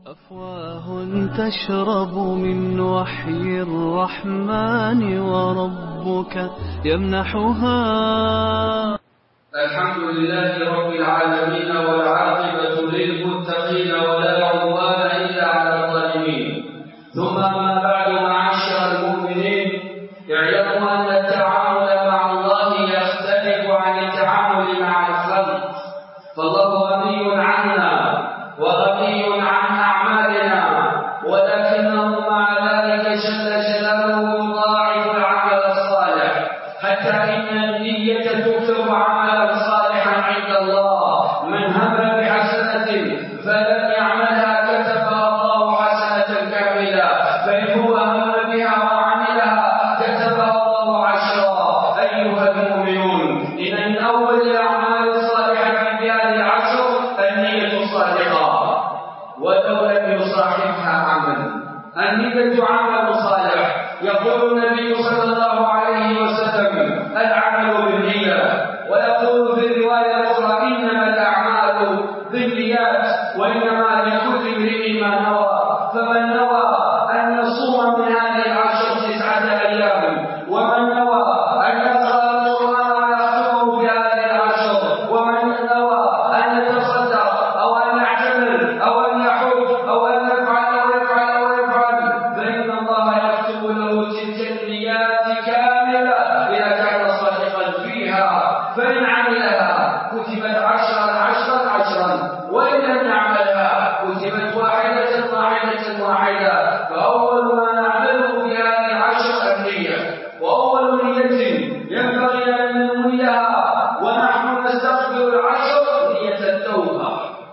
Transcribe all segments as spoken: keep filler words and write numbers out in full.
أفواه تشرب من وحي الرحمن وربك يمنحها. الحمد لله رب العالمين والعاقبة للمتقين ولا عدوان إلا على الظالمين. ثم أما بعد، معاشر المؤمنين، اعلموا أن التعامل مع الله يختلف عن التعامل مع الخلق، فالله غني عنا وغني عن أعمالنا، ولكنه مع ذلك جل جلاله يضاعف العمل الصالح، حتى إن النية تكتب عملا صالحا عند الله. من هم بحسنة فلم يعملها كتبها الله حسنة كاملة، فإن هو هم بها وعملها كتبها الله عشرا. أيها المؤمنون، إن من أول الأعمال الصالحة في هذه العشر النية الصالحة، ولو لم يصاحبها عمل. النية عمل صالح. يقول النبي صلى الله عليه وسلم: العمل بالنية. ويقول في الرواية الأخرى: إنما الأعمال بالنيات وإنما لكل امرئ ما نوى. فمن نوى أن يصوم من هذه العشر تسعة أيام، ومن نوى أن يقرأ القرآن ويختمه في هذه العشر، ومن نوى أن يتصدق أو أن يعتمر أو أن يحج أو أن يفعل ويفعل ويفعل، فإن الله يكتب له تلك النيات كاملة إذا كان صادقا فيها. فإن عملها كتبت عشرا عشرا عشرا، وإن لم يعملها كتبت واحدة واحدة واحدة. فأول ما نعمله في هذه العشر النية، وأول نية ينبغي أن ننويها ونحن نستقبل العشر نية التوبة.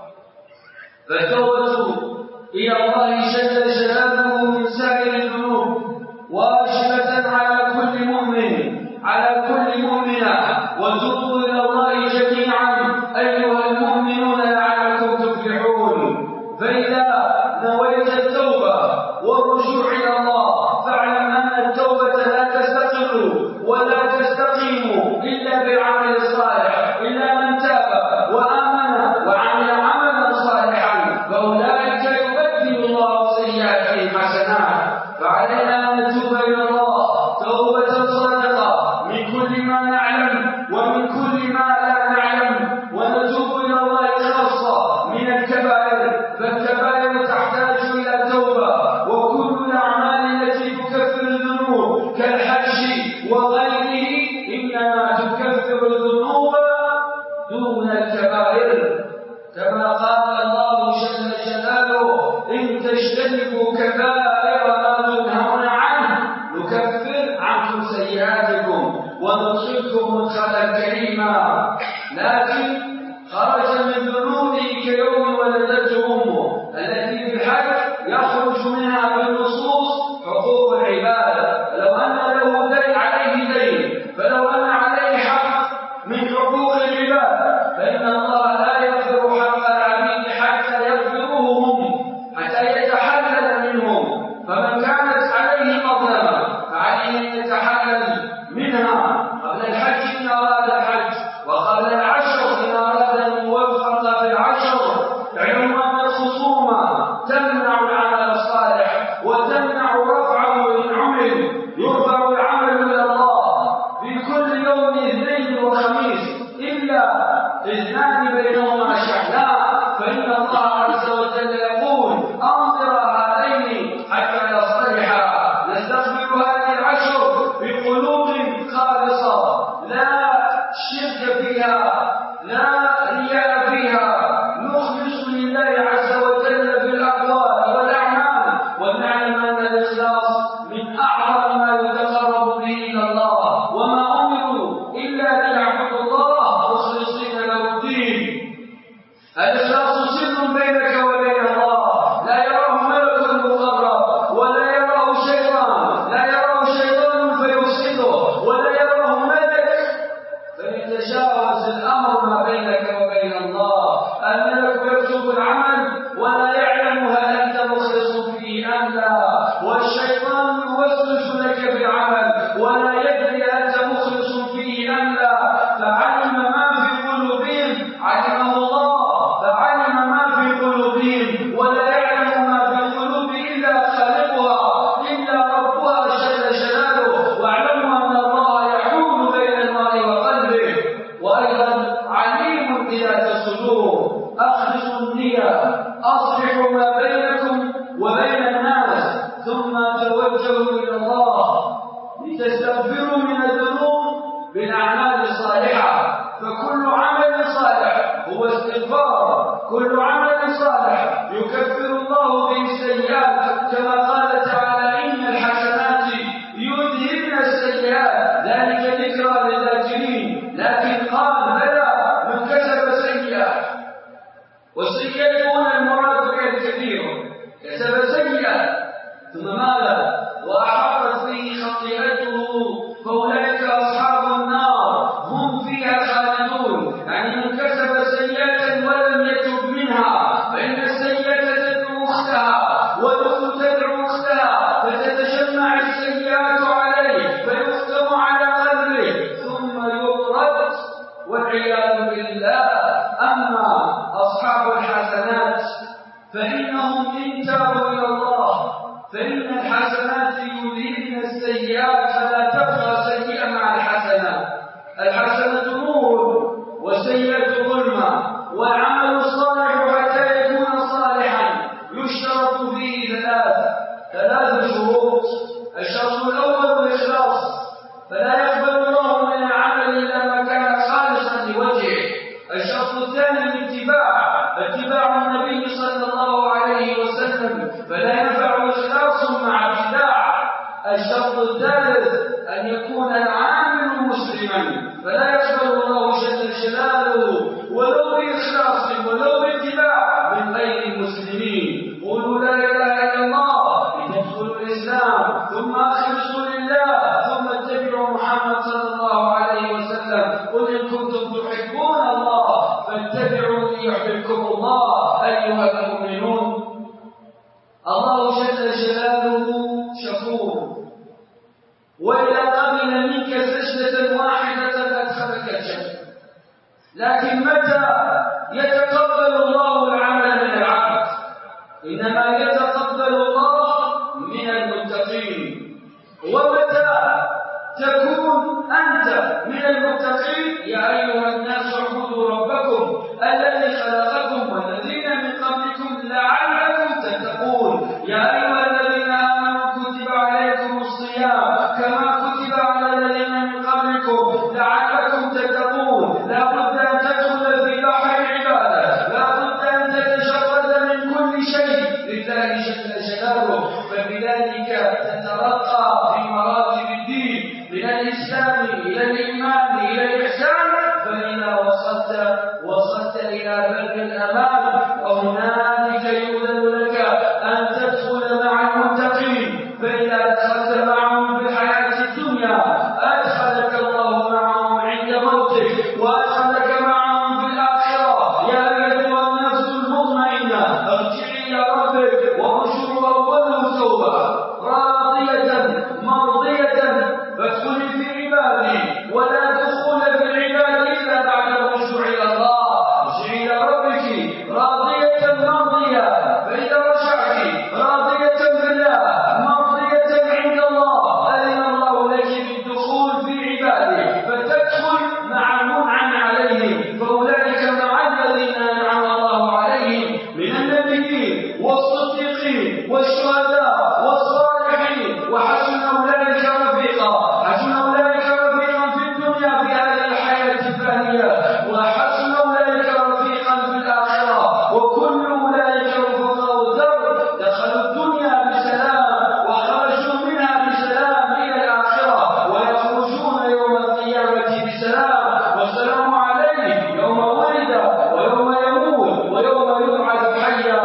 فالتوبة إلى الله جل جلاله من سائر الذنوب واجبة على كل مؤمن، على كل مؤمنة. وتوبوا إلى الله جميعا أيها المؤمنون لعلكم تفلحون. فإذا نويت التوبة والرجوع إلى الله، فاعلم أن التوبة لا تستقر ولا تستقيم إلا بالعمل الصالح. إلا من تاب وآمن وعمل عملا صالحا فأولئك يبدل الله سيئاتهم حسنات. فعلينا أن نتوب إلى الله توبة صادقة من كل ما نعلم ومن كل ما لا نعلم، ونتوب إلى الله خاصة من الكبائر، فالكبائر تحتاج إلى توبة. وكل الأعمال التي تكفر الذنوب كالحج وغيره إنما تكفر الذنوب دون الكبائر، كما قال الله جل جلاله: إن تجتنبوا كبائر ما تنهون عنه نكفر عنكم سيئاتكم وندخلكم مدخلا كريما. لكن خرج من ذنوبه كيوم ولدته أمه، التي في الحج يخرج منها بالنصوص حقوق العباد. فلو أن له دين عليه دين، فلو أن عليه حق من حقوق العباد، فإن الله لا يغفر حق العبيد حتى يغفروه هم، حتى يتحلل من أصلحوا ما بينكم وبين الناس ثم توجهوا إلى الله لتستغفروا من الذنوب بالأعمال الصالحة، فكل عمل صالح هو استغفار، كل عمل صالح يكفر الله به السيئات، كما قال تعالى إن الحسنات يذهبن السيئات ذلك ذكرى للذاكرين. لكن قال بلى من كسب سيئات، والسيئات هنا المراد بها الكبير، كسب سيئات ثم ماذا وأحاطت به خطيئته فأولئك أصحاب النار هم فيها خالدون. يعني من كسب سيئة ولم يتب منها فإن السيئة تدعو أختها والأخت تدعو أختها فتتجمع السيئات عليه فيختم على قلبه ثم يطرد والعياذ بالله. أما أصحاب الحسنات فإنهم إن تابوا إلى الله فإن الحسنات يذهبن السيئات فلا تبقى سيئة مع الحسنات. الحسنة نور والسيئة ظلمة، والعمل الصالح حتى يكون صالحا يشترط فيه ثلاث ثلاث شروط. الشرط الأول الإخلاص، فلا يقبل الله من العمل إلا ما كان خالصا لوجهه. الشرط الثاني الاتباع، اتباع النبي صلى الله عليه وسلم، فلا ينفع إخلاص مع اتباع. الشرط الثالث أن يكون العامل مسلما، فلا يقبل الله جل جلاله ولو بإخلاص ولو باتباع من غير المسلمين. قولوا لا إله إلا الله لتدخلوا الإسلام، ثم أخلصوا لله، ثم اتبعوا محمد صلى الله عليه وسلم. قل إن كنتم تحبون الله فاتبعوني يحببكم الله. أيها المؤمنون، الله جل جلاله شكور، وإذا قبل منك سجدة واحدة أدخلك الجنة. لكن متى يتقبل الله العمل من العبد؟ إنما يتقبل الله من المتقين. ومتى تكون أنت من المتقين؟ يا أيها الناس اعبدوا ربكم الذي خلقكم والذين من قبلكم لعلكم تتقون. يا أيها الذين آمنوا كتب عليكم الصيام كما كتب على الذين من قبلكم لعلكم تتقون. لا بد أن تدخل في بحر العبادة، لا بد أن تتجرد من كل شيء لله جل جلاله، فبذلك تترقى في مراتب الدين من الإسلام إلى الإيمان إلى الإحسان. فإذا وصلت وصلت إلى باب الأمان، وهنالك يؤذن لك أن تدخل مع المتقين. فإذا دخلت معهم في الحياة الدنيا أدخلك الله معهم عند موتك، وأدخلك معهم في الآخرة. يا أيها النفس المطمئنة ارجعي إلى ربك وارجو أوله توبة راضية مرضية فادخلي في عبادي، ولا دخول في العباد إلا بعد الرجوع إلى الله. ارجعي إلى ربك راضية مرضية، فإذا رجعت راضية بالله مرضية عند الله أذن الله لك بالدخول في عباده، فتدخل مع المنعم عليهم، فأولئك مع الذين أنعم الله عليهم من النبيين والصديقين والشهداء والصالحين، وحسن أولئك رفيقا. حسن أولئك رفيقا في الدنيا في هذه الحياة الفانية، وحسن أولئك رفيقا في الآخرة. وكل أولئك رفقاء الدرب دخلوا الدنيا بسلام وخرجوا منها بسلام إلى الآخرة، ويخرجون يوم القيامة بسلام. والسلام عليه يوم ولد ويوم يموت ويوم يبعث حيا.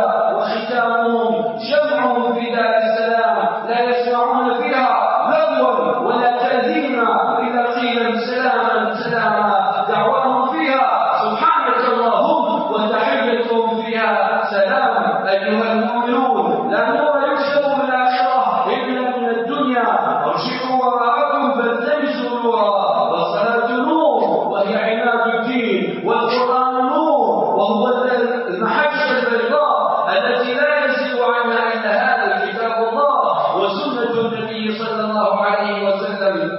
وختامهم جمعهم في دار السلام، لا يسمعون فيها لغوا ولا تأثيما إذا قيل سلاما سلاما. دعواهم فيها سبحانك اللهم وتحيتهم فيها سلام. أيها المؤمنون، لا نور يكسب في الآخرة إلا من الدنيا. ارجعوا وراءكم فالتمسوا نورا، والصلاة نور وهي عماد الدين، والقرآن نور وهو المحجة البيضاء التي لا يزيغ عنها إلا هذا الكتاب الله وسنة النبي صلى الله عليه وسلم.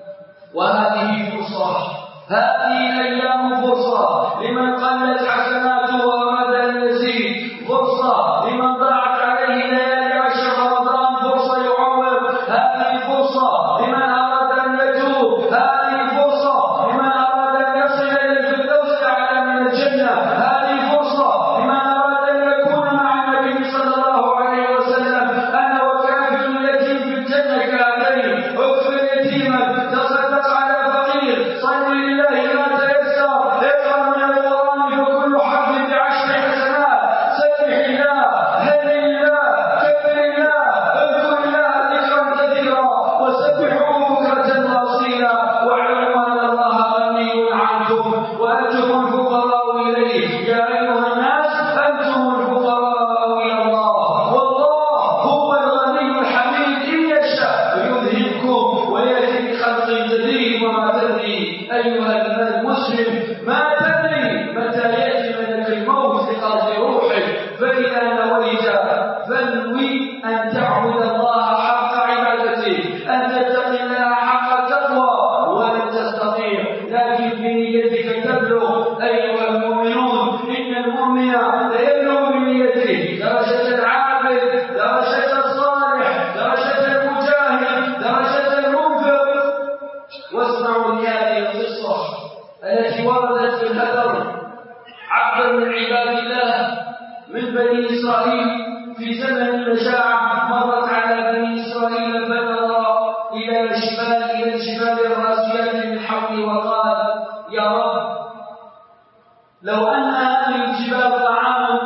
وهذه فرصة، هذه الأيام فرصة لمن قلت حسناته وأراد أن يزيد، فرصة فرصة لمن ضاعت عليه ليالي عشر رمضان، فرصة يعوض. هذه فرصة لمن أراد أن يتوب، هذه فرصة لمن أراد أن يصل إلى الفردوس الأعلى من الجنة، هذه فرصة لمن أراد أن يكون مع النبي صلى الله عليه وسلم. أنا وكافة اليتيم في الجنة كهاتين، اغفر يتيما، تصدق على فقير، صل لله ما تيسر، اقرأ من القرآن فكل حرف بعشر حسنات، سبح الله، هلل الله، كبر الله، اذكر الله ذكرا كثيرا، وسبحوه بكرة وأصيلا، واعلموا أن الله غني عنكم وأنتم الفقراء إليه. يا أيها الناس أنتم الفقراء إلى الله، والله هو الغني الحميد، إن يشاء يذهبكم ويأتي بخلق جديد. وما تدري أيها المسلم، ما تدري متى يأتي ملك الموت لقبض روحك، فإذا نويت فانوي أن تعبد الله حق عبادته، أن تتقي الله حق التقوى، ولن تستطيع، لكن بنيتك تبلغ. أيها المؤمنون، إن المؤمن ليبلغ بنيته درجة العابد، درجة الصالح، درجة المجاهد، درجة المنفق. واسمعوا لهذه القصة التي وردت في الأثر. عبد من عباد الله من بني إسرائيل في زمن المجاعة مرت على بني إسرائيل، فنظر إلى الجبال إلى الجبال الراسيات من حوله وقال: يا رب، لو أن هذه الجبال طعام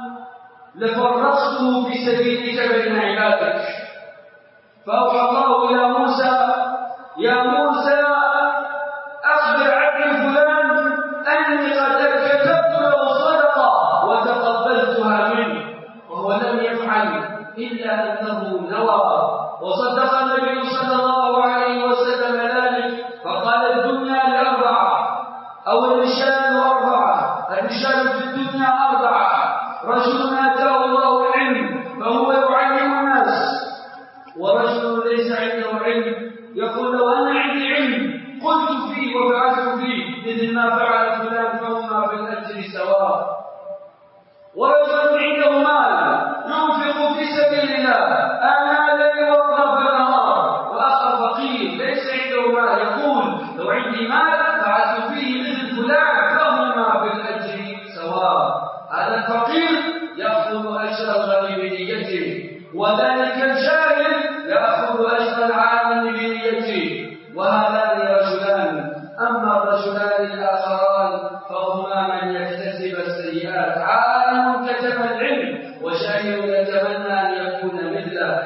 لفرقته في سبيلك بين عبادك. فأوحى الله إلى موسى: يا موسى، أخبر عبدي فلان أني قد كتبت له صدقة وتقبلتها منه، وهو لم يفعل إلا أنه نوى. وصدق النبي صلى الله عليه وسلم ذلك، فقال: الدنيا لأربعة، أو الرجال أربعة. الرجال في الدنيا أربعة: رجل آتاه الله العلم فهو يعلم الناس، ورجل ليس عنده علم يقول: لو أن عندي علم قلت فيه وفعلت فيه مثل ما فعل فلان فهما في الأجر سواء. ورجل عنده مال ينفق في سبيل الله آناء الليل وأطراف النهار، وآخر فقير ليس عنده مال يقول: لو عندي مال فعلت فيه مثل فلان فهما في الأجر سواء. هذا الفقير يأخذ أجر الغني بنيته، وذلك الجاهل يأخذ أجر العالم بنيته. وهذان رجلان. أما الرجلان الآخران فهما من يكتسب السيئات، عالم كتم العلم وجاهل يتمنى أن يكون مثله،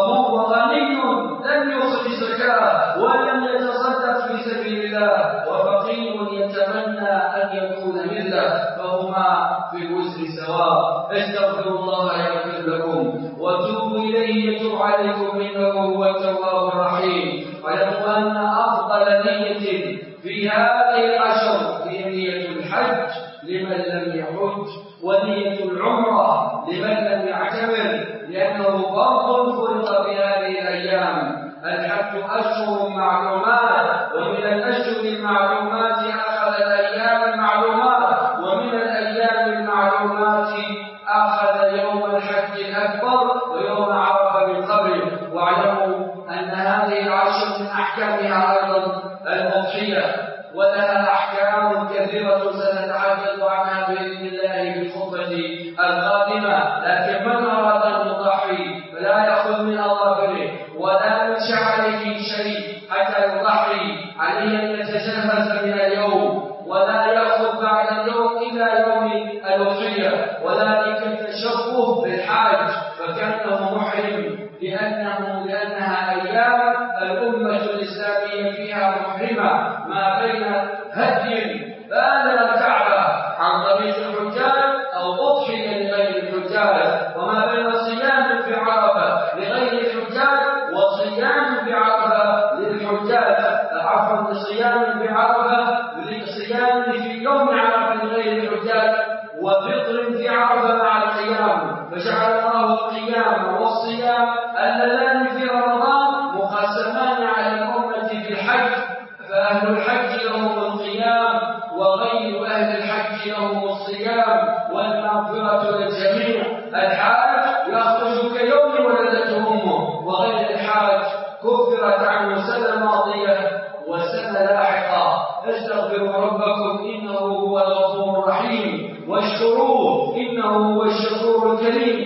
وغني لم يخرج زكاة ولم يتصدق في سبيل الله، وفقير يتمنى أن يكون مثله، فهما في الوزر سواء. استغفروا الله يغفر لكم، وتوبوا إليه يتوب عليكم، إنه هو التواب الرحيم. واعلموا أن أفضل نية في هذه العشر هي نية الحج لمن لم يحج، ونية العمرة لمن لم يعتمر، لأنه فرض فرض في هذه الأيام. الحج أشهر معلومات، ومن الأشهر المعلومات أخذ الأيام المعلومات، ومن الأيام المعلومات أخذ يوم الحج الأكبر ويوم عرفة من قبله. واعلموا أن هذه العشر من أحكامها أيضا الأضحية، ولها أحكام كثيرة سنتحدث عنها بإذن الله في الخطبة القادمة. لكن من أراد أن يضحي فلا يأخذ من أظافره ولا من شعره شيء حتى يضحي، عليه أن يتجهز من اليوم ولا يأخذ بعد اليوم إلى يوم الأضحية، وذلك التشبه بالحاج، فكأنه محرم، لأنه لأنها أيام الأمة الإسلامية فيها محرمة، ما بين هدي بادر الكعبة عن طريق الحجاج أو أضحية لغير الحجاج، وما بين صيام في عرفة لغير الحجاج وصيام في عرفة للحجاج، عفوا صيام في عرفة صيام في يوم عرفة لغير الحجاج، وفطر في عرفة مع القيام. فجعل الله القيام والصيام اللذان في رمضان مقسمان على الأمة في الحج، فأهل الحج لهم القيام وغير أهل الحج لهم الصيام، والمغفرة للجميع.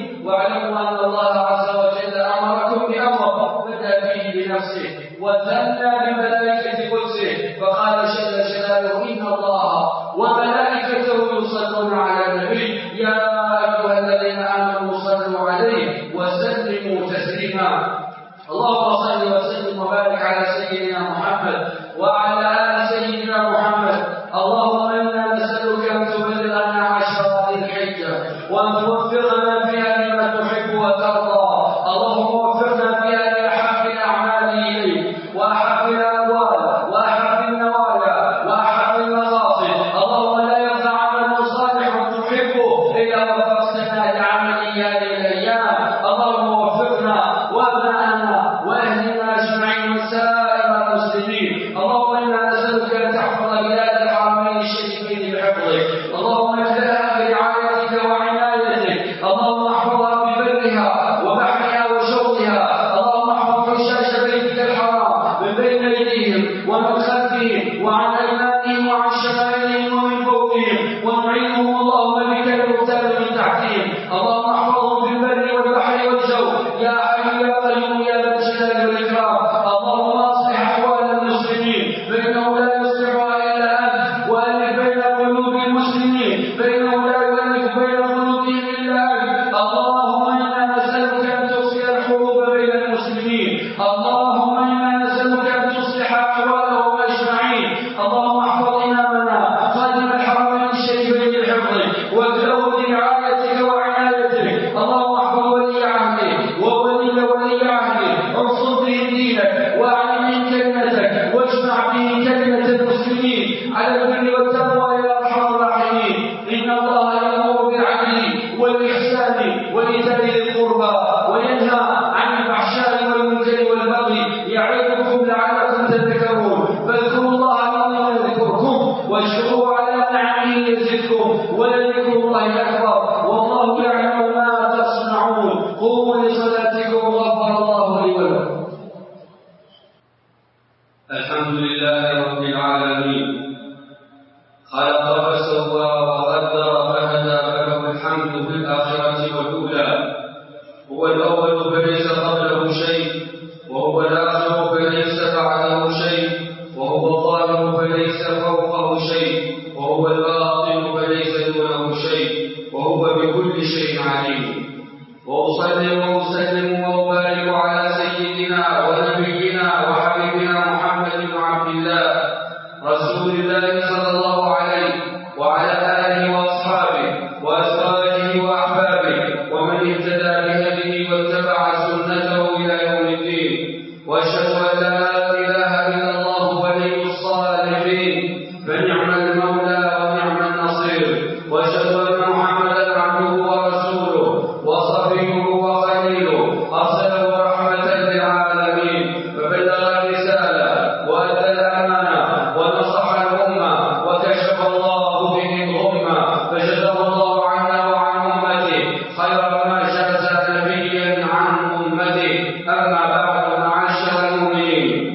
واعلموا أن الله عز وجل أمركم بأمر بدأ فيه بنفسه وثنى بملائكة قدسه فقال جل جلاله إن الله وملائكته يصلون على النبي يا أيها الذين آمنوا صلوا عليه وسلموا تسليما. اللهم صل وسلم وبارك على سيدنا محمد وعلى آل سيدنا محمد. اللهم إنا نسألك أن تبلغنا عشر ذي الحجة وأن توفقنا فيها لما تحب وترضى. اللهم وفقنا فيها لأحب الأعمال إليك وأحب الأموال وأحب النوايا وأحب المقاصد. اللهم لا يرضى عمل صالح تحبه إلا وفقتنا لعمل هذه الأيام. اللهم وفقنا وأبناءنا وأهلنا أجمعين وسائر المسلمين. اللهم إنا نسألك أن تحفظ بلاد الحرمين الشريفين بحفظك. اللهم اكفها برعايتك وعنايتك. اللهم احفظها ببرها وبحرها وشوطها. اللهم احفظ حشاش بيتك الحرام من بين أيديهم ومن خلفهم وعن أيمانهم وعن شمائلهم ومن فوقهم وانعمهم اللهم بك المغتال من تحتهم. اللهم احفظهم في البر والبحر والجو يا حي يا قيوم يا ذا الجلال والإكرام. اللهم اصلح أحوال المسلمين فإنه لا يصلحها إلا أنت وألف بين قلوب المسلمين فإنه لا يؤلف بين قلوبهم إلا أنت. اللهم إنا نسألك أن تصلح الحروب بين المسلمين. اللهم إنا نسألك أن تصلح أحوالهم أجمعين. اللهم احفظ إمامنا خادم الحرمين الشريفين بحفظك واكله برعايتك وعنايتك. اللهم احفظ ولي عهده وولي ولي عهده انصر به دينك واعلم كلمتك واجمع به كلمة المسلمين على البر والتقوى يا أرحم الراحمين. إن الله يأمر بالعدل والإحسان وإيتاء ذي القربى وينهى عن الفحشاء والمنكر والبغي يعظكم لعلكم تذكرون. فاذكروا الله العظيم يذكركم واشكروه على نعمه يزدكم ولذكر الله أكبر والله يعلم ما تصنعون. قوموا لصلاتكم غفر الله لي ولكم. الحمد لله رب العالمين خلق فسوى وقدر فهدى فله الحمد في الآخرة والأولى. هو الأول فليس قبله شيء وهو الآخر فليس بعده شيء وهو الظاهر فليس فوقه شيء وهو الباطن فليس دونه شيء وهو بكل شيء عليم. وأصلي وأسلم وأبارك على سيدنا ونبينا وحبيبنا محمد بن عبد الله رسول الله صلى الله عليه وعلى آله وأصحابه وأزواجه وأحبابه ومن اهتدى بهديه واتبع سنته إلى يوم الدين. وأشهد أن لا إله إلا الله ولي الصالحين فنعم المولى ونعم النصير. وأشهد أن محمدا عبده ورسوله وصفيه وخليله أرسله رحمة للعالمين فبلغ الرسالة وأدى الأمانة ونصح الأمة وكشف الله به الغمة فجزاه الله عنا وعن أمته خير ما جاز نبيا عن أمته. أما بعد معاشر المؤمنين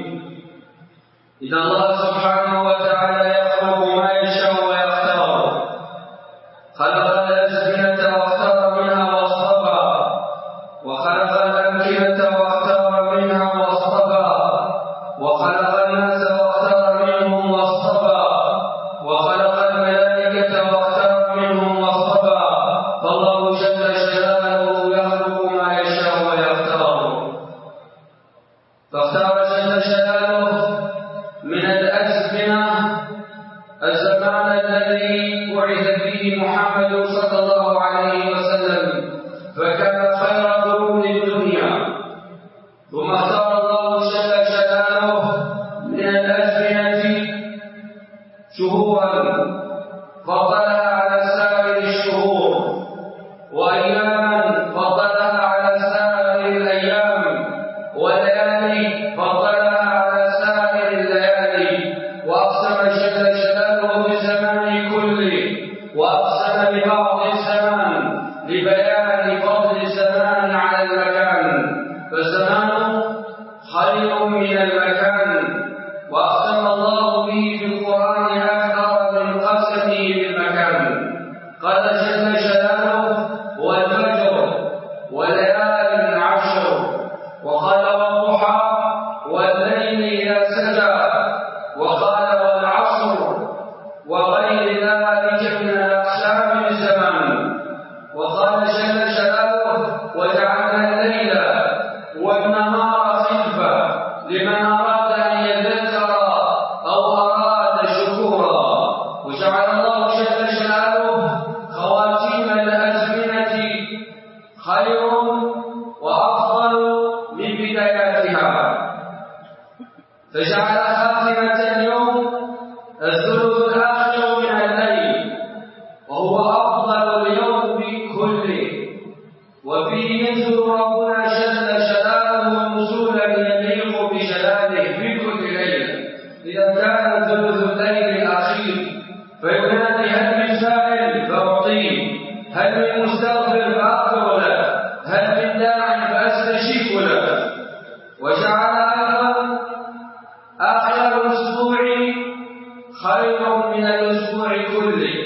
وأفضل من بداياتها، فجعل خاتمة اليوم الثلث الآخر من الليل، وهو أفضل اليوم كله، وفيه ينزل ربنا جل جلاله نزولا يليق بجلاله في كل ليلة. إذا كان ثلث الليل الأخير فينادي هل من سائل فأعطيه، هل من مستغفر فأغفر له، هل من داع فأستجيب له. وجعل أيضا آخر الأسبوع خير من الأسبوع كله،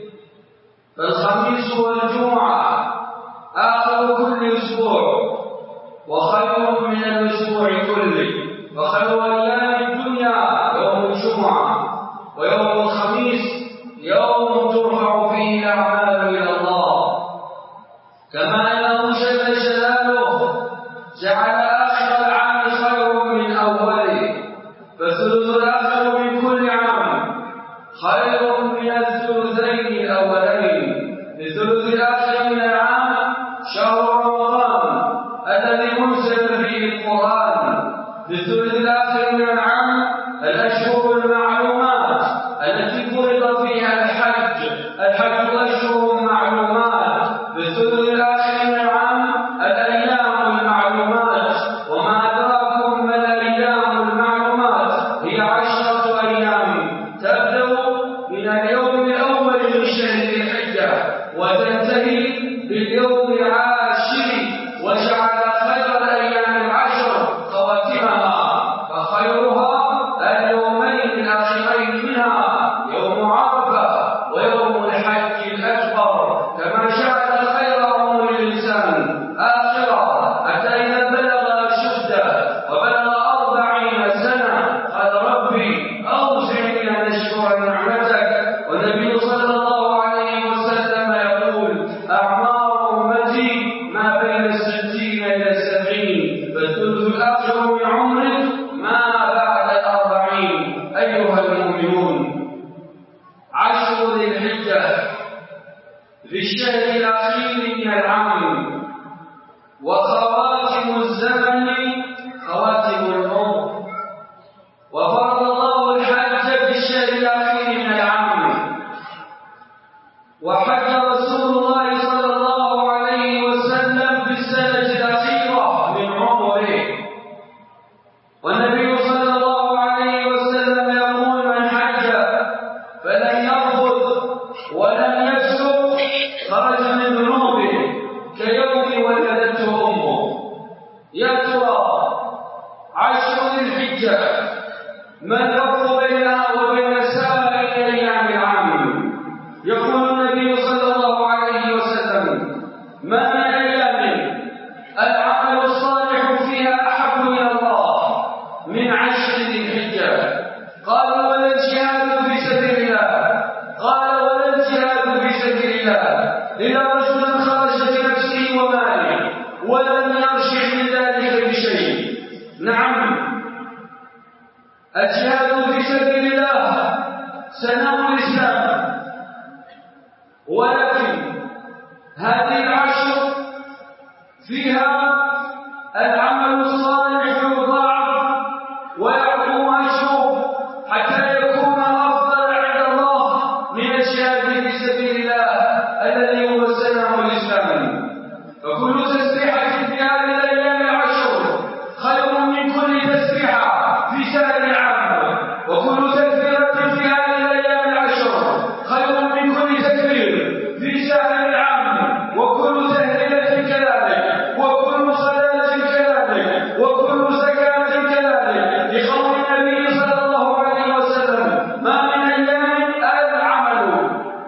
فالخميس والجمعة آخر كل أسبوع وخير من الأسبوع كله، وخير أيام الدنيا يوم الجمعة، ويوم الخميس يوم ترفع فيه الأعمال إلى الله. كما أنه جل جلاله جعل آخر العام خير من أوله، فالثلث الآخر من كل عام خير من الثلثين الأولين. الثلث الآخر من العام شهر رمضان الذي أنزل فيه القرآن، الثلث الآخر من العام الأشهر المعلومات التي فرض فيها الحج، الحج أشهر معلومات، الثلث الآخر من العام الأيام المعلومات، وما أدراكم ما الأيام المعلومات، هي عشرة أيام تبدأ من اليوم الأول من شهر ذي الحجة وتنتهي باليوم العاشر، وجعل خير الأيام العشر خواتمها، فخيرها اليومين الآخرين منها يوم عرفة ويوم الحج الأكبر. كما جعل خير عمر الإنسان آخرة حتى إذا بلغ أشده وبلغ أربعين سنة قال ربي أوزعني أن أشكر نعمتك. والنبي صلى الله عليه وسلم يقول أعمار أمتي ما بين الستين إلى السبعين، فالثلث الآخر من عمرك ما بعد الأربعين. أيها المؤمنون، عشر ذي الحجة في الشهر الأخير من العام، وخواتم الزمن خواتم العمر، وفرض الله الحج في الشهر الأخير من العام، وحج رسول الله صلى الله عليه وسلم في السنة الأخيرة من عمره. والنبي صلى الله عليه وسلم يقول من حج فلن يرفض ولن يفسق خرج من ذنوبه كيوم ولدته أمه. يا ترى عشر ذي الحجة ما الفرق بينها وبين سائر أيام العام؟ يقول النبي صلى الله عليه وسلم ما من أيام العمل الصالح فيها أحب إلى الله من عشر ذي الحجة. قال ولا الجهاد في سبيل الله، قال ولا الجهاد في سبيل الله إلا رجلا خرج بنفسه وماله ولم يرجع من ذلك بشيء. نعم، الجهاد في سبيل الله سنام الإسلام، ولكن هذه العشر فيها العمل الصالح يضاعف ويعظم أجره حتى يكون أفضل عند الله من الجهاد في سبيل الله الذي هو سنام الإسلام. فكل تسبيحة في هذه الأيام العشر خير من كل تسبيحة في سائر العام، وكل تكبيرة في هذه الأيام العشر خير من كل تكبير في سائر العام، وكل تهليلة كذلك، وكل صلاة كذلك، وكل زكاة كذلك، لقول النبي صلى الله عليه وسلم ما من أيام العمل.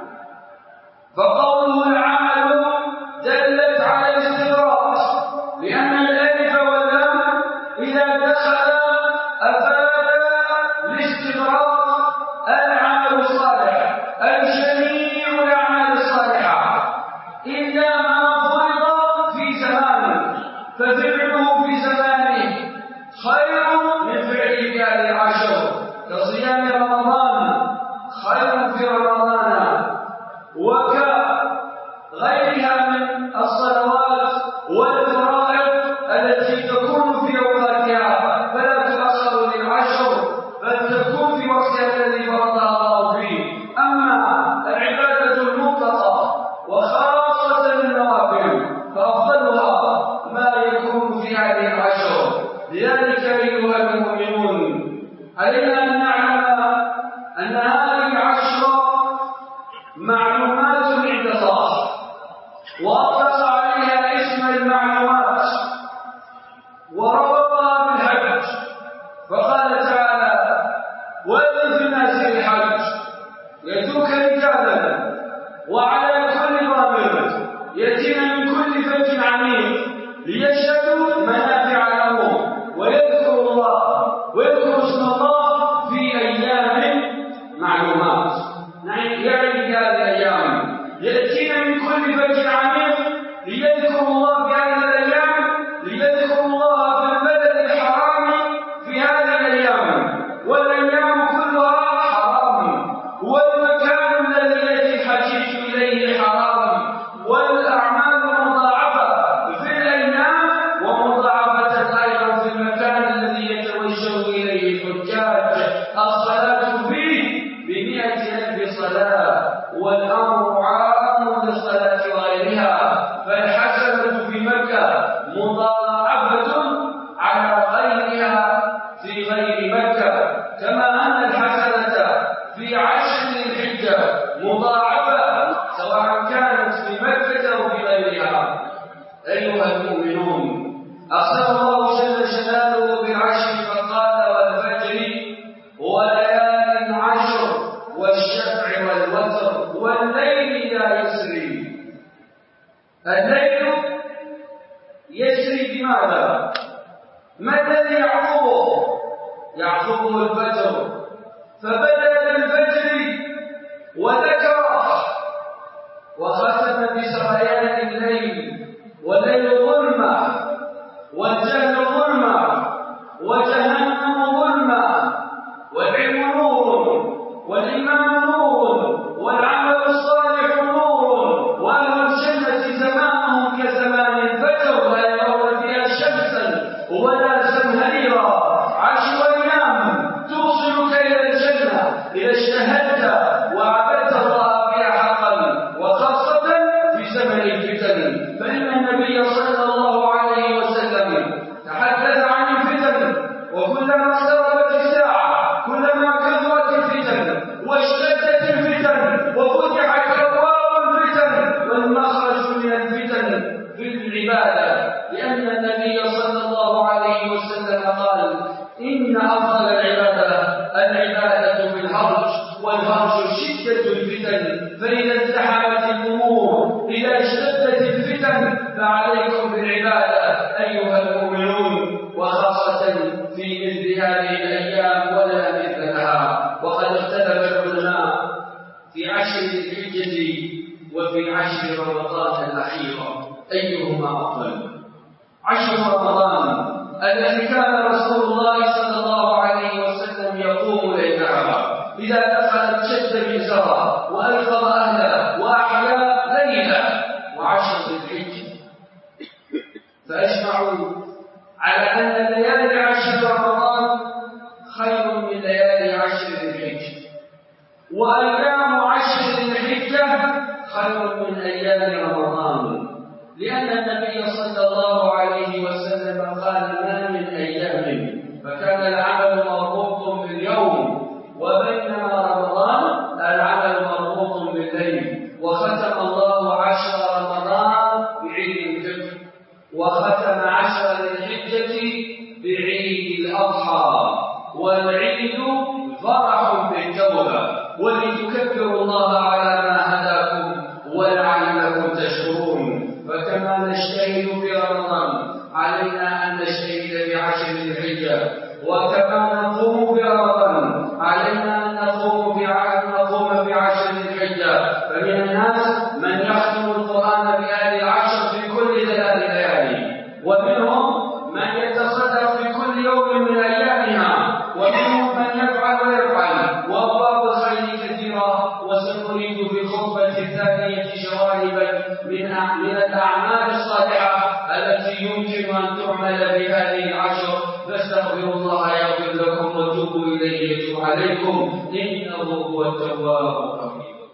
فقوله العمل دلت على الاستغراق، لأن الألف واللام إذا دخل أفاد الاستغراق العمل الصالح، أي جميع الأعمال الصالحة، إلا ما فرض في زمانه، ففعله في زمانه خير من فعله في هذه العشر، كصيام رمضان خير في رمضان، وكغيرها من الصلوات والفرائض التي تكون في أوقاتها فلا تؤخر للعشر بل تكون في وقتها الذي فرضها الله فيه. أما العبادة المطلقة وخاصة النوافل فأفضلها ما يكون في هذه العشر. لذلك أيها المؤمنون علينا أن نعلم أن هذه العشر معلومات عند الله، وأطلق عليها اسم المعلومات وربطها بالحج، فقال تعالى: وأذن في الناس بالحج يأتوك رجالا وعلى كل ضامر يأتين من كل فج عميق ليشهدوا منافع لهم ويذكروا الله ويذكروا اسم الله في أيام معلومات. يعني في هذه الأيام يأتين من كل فج عميق ليذكروا الله في هذه الأيام، ليذكروا الله في البلد الحرام في هذه الأيام، والأيام كلها حرام، والمكان الذي يأتي الحجيج إليه حرام، والأعمال مضاعفة في الأيام ومضاعفة أيضا في المكان الذي يتوجه إليه الحجاج. الصلاة فيه بمئة ألف صلاة، والأمر عام للصلاة وغيرها، فالحسنة في مكة مضاعفة على غيرها في غير مكة، كما أن الحسنة في عشر ذي الحجة مضاعفة سواء كانت في مكة أو في غيرها. أيها المؤمنون، أقسم الله جل جلاله بالعشر فقال: والفجر وليال عشر والشفع والوتر والليل إذا يسري. الليل يسري بماذا؟ ما الذي يعقبه؟ يعقبه الفجر، فبدأ بالفجر وذكره وختم بسريان الليل. والليل ظلمة، والجهل ظلمة، وجهنم ظلمة، والعلم نور، والإيمان نور، والعمل الصالح نور، وأهل الجنة زمانهم كزمان الفجر لا يرون فيها شمسا ولا زمهريرا. عشر أيام توصلك إلى الجنة إذا اجتهدت وعبدت الله فيها حقا، وخاصة في زمن الفتن، فإن النبي صلى الله عليه وسلم تحدث عن الفتن، وكلما اقتربت الساعة كلما كثرت الفتن واشتدت الفتن وفتحت أبواب الفتن، والمخرج من الفتن في العبادة، لأن النبي صلى الله عليه وسلم قال: إن أفضل العبادة العبادة في الهرج، والهرج شدة الفتن، فإذا ازدحمت الأمور، إذا اشتدت الفتن، فعليكم بالعبادة أيها المؤمنون، وخاصة في مثل هذه الأيام ولا مثل لها. وقد اختلف العلماء في عشر ذي الحجة وفي عشر رمضان الأخيرة أيهما أفضل. عشر رمضان الذي كان رسول الله صلى الله عليه وسلم يقوم ليلها، إذا دخلت شد مئزرا وأيقظ أهله وأحيا ليلة. وعشر ذي الحجة فأجمعوا على أن ليالي عشر رمضان خير من ليالي عشر ذي الحجة، وأيام عشر ذي الحجة خير من أيام رمضان، لأن النبي صلى الله عليه وسلم قال: ما من أيام فكان العمل مربوط باليوم، وبينما رمضان العمل مربوط بالليل. وختم الله عشر رمضان بعيد الفطر، وختم عشر ذي الحجة بعيد الأضحى، والعيد فرح بالتوبة، ولتكبروا الله على ما هداكم ولعلكم تشكرون. فكما نجتهد في رمضان علينا أن نجتهد بعشر ذي الحجة، وكما نقوم برمضان علينا أن نقوم بعشر ذي الحجة. فمن الناس من يختم القرآن بهذه العشر في كل ثلاث ليالي، ومنهم من يتصدق في كل يوم من أيامها، ومنهم من يفعل ويفعل، وأبواب الخير كثيرة. وسنريد في الخطبة الثانية جوانبا من الأعمال الصالحة التي يمكن يمكن أن تعمل بهذه العشر فاستغفروا الله يغفر لكم وتوبوا إليه يتوب عليكم إنه هو التواب الرحيم.